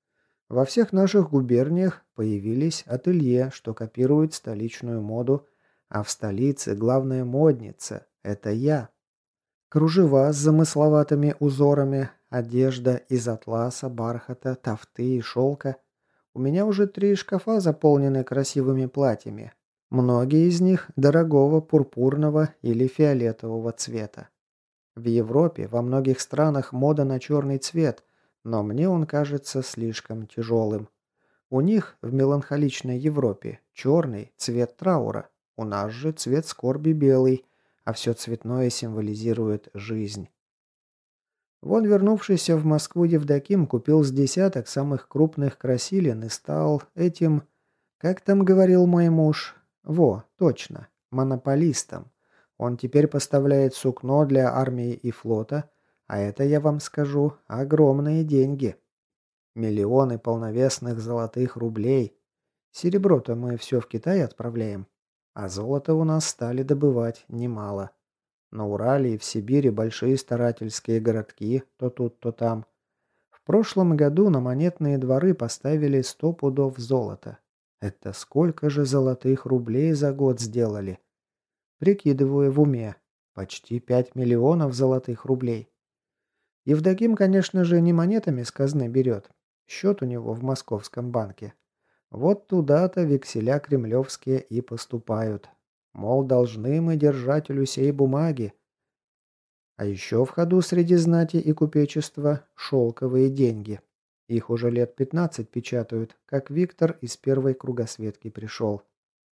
Во всех наших губерниях появились ателье, что копируют столичную моду, а в столице главная модница – это я. Кружева с замысловатыми узорами, одежда из атласа, бархата, тафты и шелка. У меня уже три шкафа заполнены красивыми платьями. Многие из них дорогого пурпурного или фиолетового цвета. В Европе во многих странах мода на черный цвет, но мне он кажется слишком тяжелым. У них в меланхоличной Европе черный – цвет траура, у нас же цвет скорби белый, а все цветное символизирует жизнь. Вон вернувшийся в Москву Евдоким купил с десяток самых крупных красилин и стал этим, как там говорил мой муж, во, точно, монополистом. Он теперь поставляет сукно для армии и флота, а это, я вам скажу, огромные деньги. Миллионы полновесных золотых рублей. Серебро-то мы все в Китай отправляем, а золото у нас стали добывать немало. На Урале и в Сибири большие старательские городки, то тут, то там. В прошлом году на монетные дворы поставили сто пудов золота. Это сколько же золотых рублей за год сделали? Прикидываю в уме. Почти пять миллионов золотых рублей. Евдоким, конечно же, не монетами с казны берет. Счет у него в московском банке. Вот туда-то векселя кремлевские и поступают. Мол, должны мы держателю сей бумаги. А еще в ходу среди знати и купечества шелковые деньги. Их уже лет пятнадцать печатают, как Виктор из первой кругосветки пришел.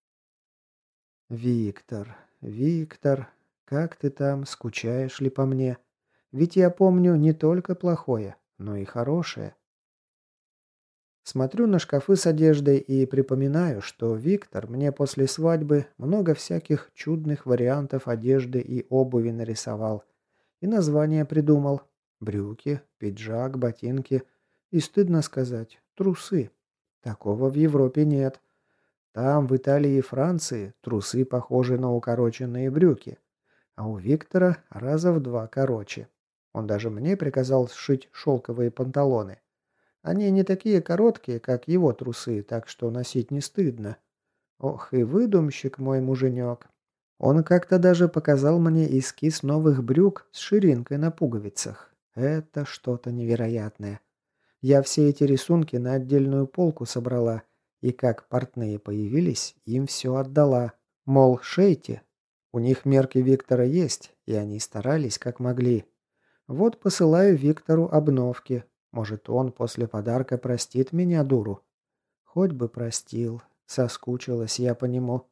Виктор, Виктор, как ты там, скучаешь ли по мне? Ведь я помню не только плохое, но и хорошее. Смотрю на шкафы с одеждой и припоминаю, что Виктор мне после свадьбы много всяких чудных вариантов одежды и обуви нарисовал. И название придумал. Брюки, пиджак, ботинки. И, стыдно сказать, трусы. Такого в Европе нет. Там, в Италии и Франции, трусы похожи на укороченные брюки. А у Виктора раза в два короче. Он даже мне приказал сшить шелковые панталоны. Они не такие короткие, как его трусы, так что носить не стыдно. Ох, и выдумщик мой муженек. Он как-то даже показал мне эскиз новых брюк с ширинкой на пуговицах. Это что-то невероятное. Я все эти рисунки на отдельную полку собрала, и как портные появились, им все отдала. Мол, шейте. У них мерки Виктора есть, и они старались как могли. Вот посылаю Виктору обновки. Может, он после подарка простит меня, дуру? Хоть бы простил. Соскучилась я по нему.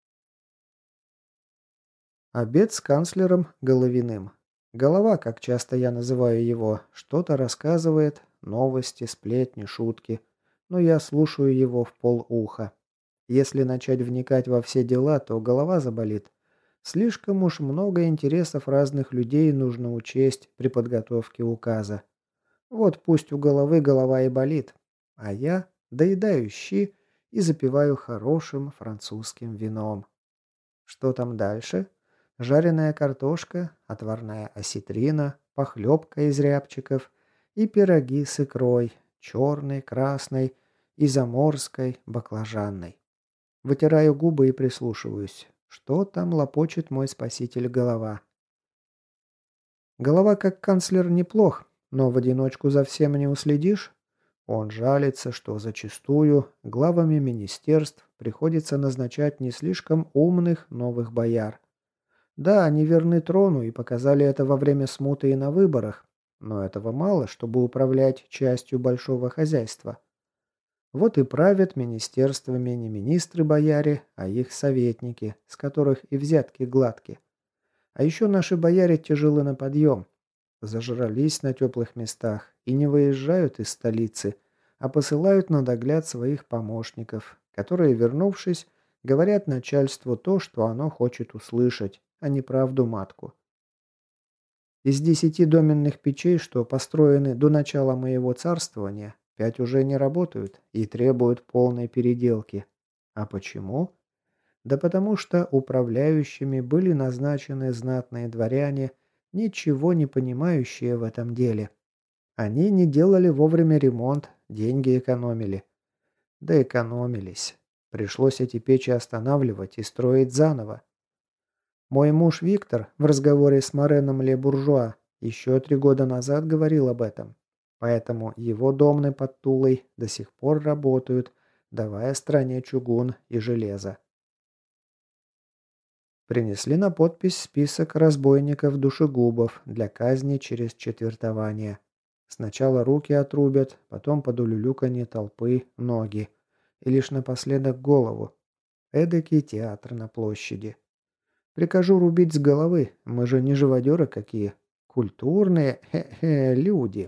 Обед с канцлером Головиным. Голова, как часто я называю его, что-то рассказывает, новости, сплетни, шутки. Но я слушаю его в полуха. Если начать вникать во все дела, то голова заболит. Слишком уж много интересов разных людей нужно учесть при подготовке указа. Вот пусть у головы голова и болит, а я доедаю щи и запиваю хорошим французским вином. Что там дальше? Жареная картошка, отварная осетрина, похлебка из рябчиков и пироги с икрой, черной, красной и заморской, баклажанной. Вытираю губы и прислушиваюсь. Что там лопочет мой спаситель голова? Голова как канцлер неплох, но в одиночку за всем не уследишь. Он жалится, что зачастую главами министерств приходится назначать не слишком умных новых бояр. Да, они верны трону и показали это во время смуты и на выборах, но этого мало, чтобы управлять частью большого хозяйства. Вот и правят министерствами не министры-бояре, а их советники, с которых и взятки гладки. А еще наши бояре тяжелы на подъем. Зажрались на теплых местах и не выезжают из столицы, а посылают на догляд своих помощников, которые, вернувшись, говорят начальству то, что оно хочет услышать, а не правду матку. Из десяти доменных печей, что построены до начала моего царствования, пять уже не работают и требуют полной переделки. А почему? Да потому что управляющими были назначены знатные дворяне, ничего не понимающие в этом деле. Они не делали вовремя ремонт, деньги экономили. Да экономились. Пришлось эти печи останавливать и строить заново. Мой муж Виктор в разговоре с Мореном Ле Буржуа еще три года назад говорил об этом. Поэтому его домны под Тулой до сих пор работают, давая стране чугун и железо. Принесли на подпись список разбойников-душегубов для казни через четвертование. Сначала руки отрубят, потом под улюлюканье толпы ноги. И лишь напоследок голову. Эдакий театр на площади. Прикажу рубить с головы, мы же не живодеры какие. Культурные хе-хе, люди.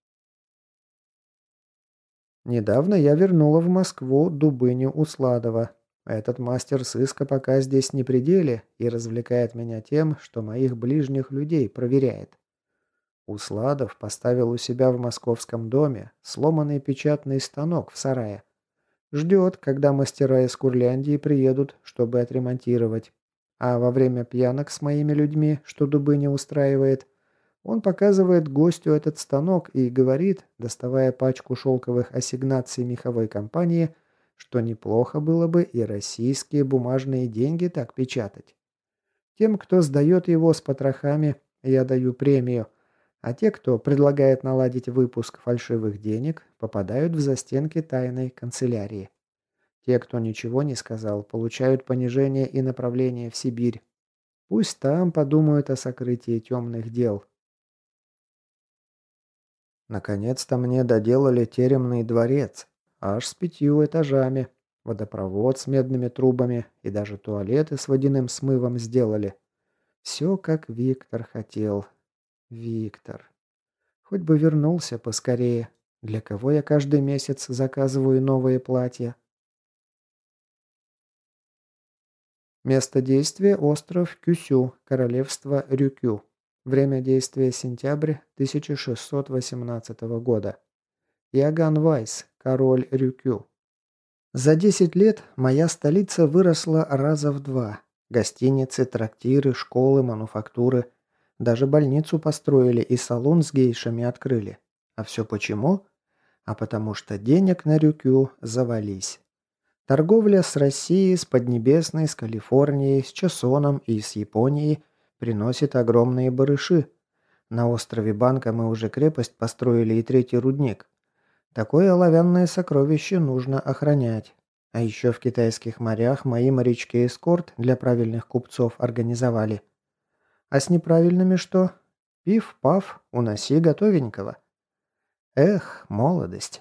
Недавно я вернула в Москву Дубыню Усладова. Этот мастер сыска пока здесь не при деле и развлекает меня тем, что моих ближних людей проверяет. Усладов поставил у себя в московском доме сломанный печатный станок в сарае. Ждет, когда мастера из Курляндии приедут, чтобы отремонтировать. А во время пьянок с моими людьми, что Дубыня устраивает, он показывает гостю этот станок и говорит, доставая пачку шелковых ассигнаций меховой компании, что неплохо было бы и российские бумажные деньги так печатать. Тем, кто сдает его с потрохами, я даю премию, а те, кто предлагает наладить выпуск фальшивых денег, попадают в застенки тайной канцелярии. Те, кто ничего не сказал, получают понижение и направление в Сибирь. Пусть там подумают о сокрытии темных дел. Наконец-то мне доделали теремный дворец, аж с пятью этажами, водопровод с медными трубами и даже туалеты с водяным смывом сделали. Все, как Виктор хотел. Виктор. Хоть бы вернулся поскорее. Для кого я каждый месяц заказываю новые платья? Место действия – остров Кюсю, королевство Рюкю. Время действия – сентябрь тысяча шестьсот восемнадцатого года. Иоганн Вайс, король Рюкю. За десять лет моя столица выросла раза в два. Гостиницы, трактиры, школы, мануфактуры. Даже больницу построили и салон с гейшами открыли. А все почему? А потому что денег на Рюкю завались. Торговля с Россией, с Поднебесной, с Калифорнией, с Чосоном и с Японией приносит огромные барыши. На острове Банка мы уже крепость построили и третий рудник. Такое оловянное сокровище нужно охранять. А еще в китайских морях мои морячки эскорт для правильных купцов организовали. А с неправильными что? Пиф-паф, уноси готовенького. Эх, молодость.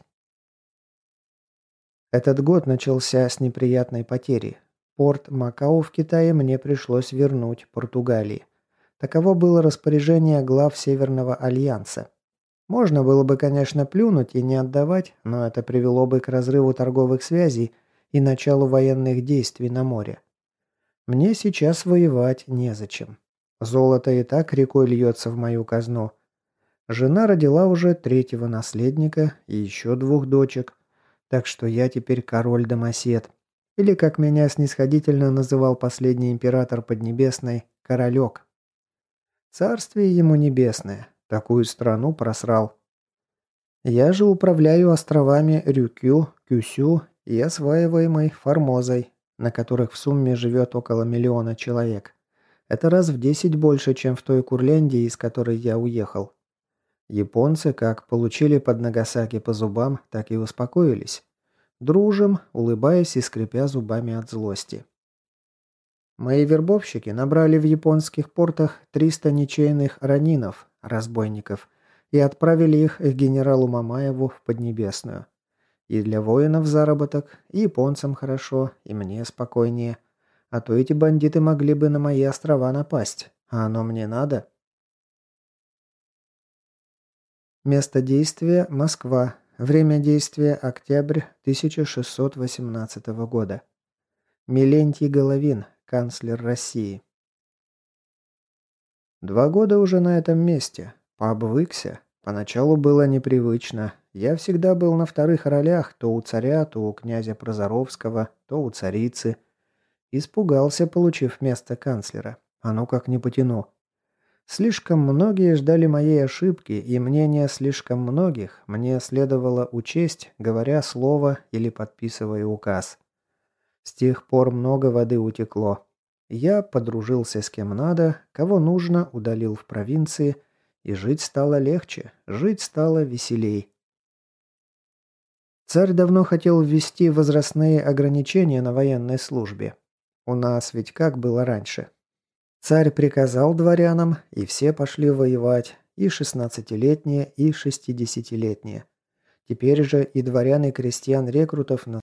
Этот год начался с неприятной потери. Порт Макао в Китае мне пришлось вернуть Португалии. Таково было распоряжение глав Северного альянса. Можно было бы, конечно, плюнуть и не отдавать, но это привело бы к разрыву торговых связей и началу военных действий на море. Мне сейчас воевать незачем. Золото и так рекой льется в мою казну. Жена родила уже третьего наследника и еще двух дочек. Так что я теперь король-домосед. Или, как меня снисходительно называл последний император Поднебесной, королек. Царствие ему небесное. Такую страну просрал. Я же управляю островами Рюкю, Кюсю и осваиваемой Формозой, на которых в сумме живет около миллиона человек. Это раз в десять больше, чем в той Курляндии, из которой я уехал. Японцы как получили под Нагасаки по зубам, так и успокоились. Дружим, улыбаясь и скрипя зубами от злости. Мои вербовщики набрали в японских портах триста ничейных ранинов, разбойников, и отправили их к генералу Мамаеву в Поднебесную. И для воинов заработок, и японцам хорошо, и мне спокойнее. А то эти бандиты могли бы на мои острова напасть. А оно мне надо? Место действия – Москва. Время действия – октябрь тысяча шестьсот восемнадцатого года. Милентий Головин, канцлер России. Два года уже на этом месте. Пообвыкся. Поначалу было непривычно. Я всегда был на вторых ролях, то у царя, то у князя Прозоровского, то у царицы. Испугался, получив место канцлера. А ну как не потяну. Слишком многие ждали моей ошибки, и мнение слишком многих мне следовало учесть, говоря слово или подписывая указ. С тех пор много воды утекло. Я подружился с кем надо, кого нужно, удалил в провинции, и жить стало легче, жить стало веселей. Царь давно хотел ввести возрастные ограничения на военной службе. У нас ведь как было раньше? Царь приказал дворянам, и все пошли воевать, и шестнадцатилетние, и шестидесятилетние. Теперь же и дворян и крестьян-рекрутов на